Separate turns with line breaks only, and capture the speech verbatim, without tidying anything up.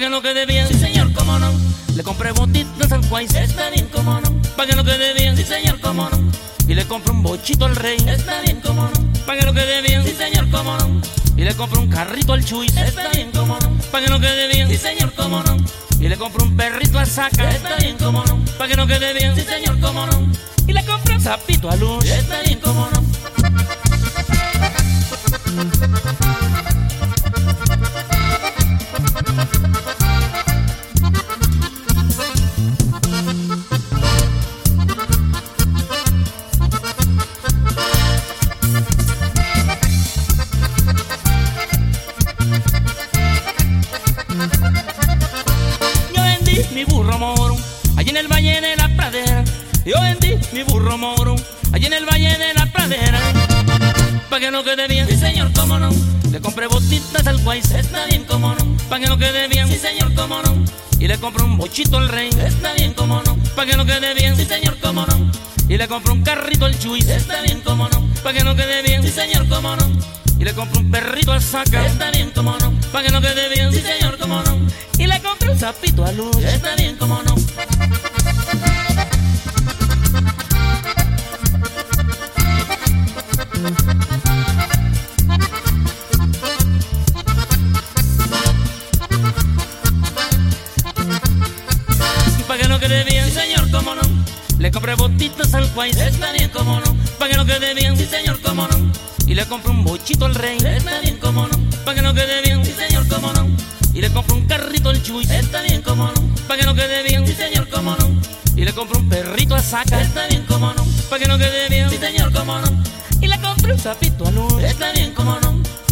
que no quede bien.
Sí señor, cómo no.
Le compré botitas al Juárez,
Está bien, cómo no.
pa' que no quede bien.
Sí señor, cómo no.
Y le compré un bochito al Rey,
Está bien, cómo no.
pa' que no quede bien.
Sí señor, cómo no.
Y le compré un carrito al Chuy,
Está bien, cómo no.
pa' que no quede bien.
Sí señor, cómo no.
Y le compré un perrito al Saca,
Está bien, cómo no.
pa' que no quede bien.
Sí señor, cómo no.
Y le compré un sapito a Luz,
Está bien, cómo no.
Yo vendí mi burro moro, allí en el valle de la pradera. Yo vendí mi burro moro, allí en el valle de la pradera, pa' que no quede bien.
Sí señor, cómo no.
Le compré botitas al Juárez,
Está bien, cómo no.
pa' que no quede bien.
Sí señor, cómo no.
Y le compré un bochito al Rey,
Está bien, cómo no.
pa' que no quede bien.
Sí señor, cómo no.
Y le compré un carrito al Chuy,
Está bien, cómo no.
pa' que no quede bien.
Sí señor, cómo no.
Y le compré un perrito al Saca,
Está bien, cómo no.
pa' que no quede bien.
Sí señor, cómo no.
Y le compré un sapito a Luz,
Está bien, cómo no.
pa' que no quede bien.
Sí señor, cómo no.
Le compré botitas al Juárez,
Está bien, cómo no.
pa' que no quede bien.
Sí señor, cómo no.
Y le compré un bochito al Rey,
Está bien, cómo no.
pa' que no quede bien.
Sí señor, cómo no.
Y le compré un carrito al Chuy,
Está bien, cómo no.
pa' que no quede bien.
Sí señor, cómo no.
Y le compré un perrito al Saca,
Está bien, cómo no.
pa' que no quede bien.
Sí señor, cómo no.
Y le compré un sapito a Luz,
Está bien, cómo no.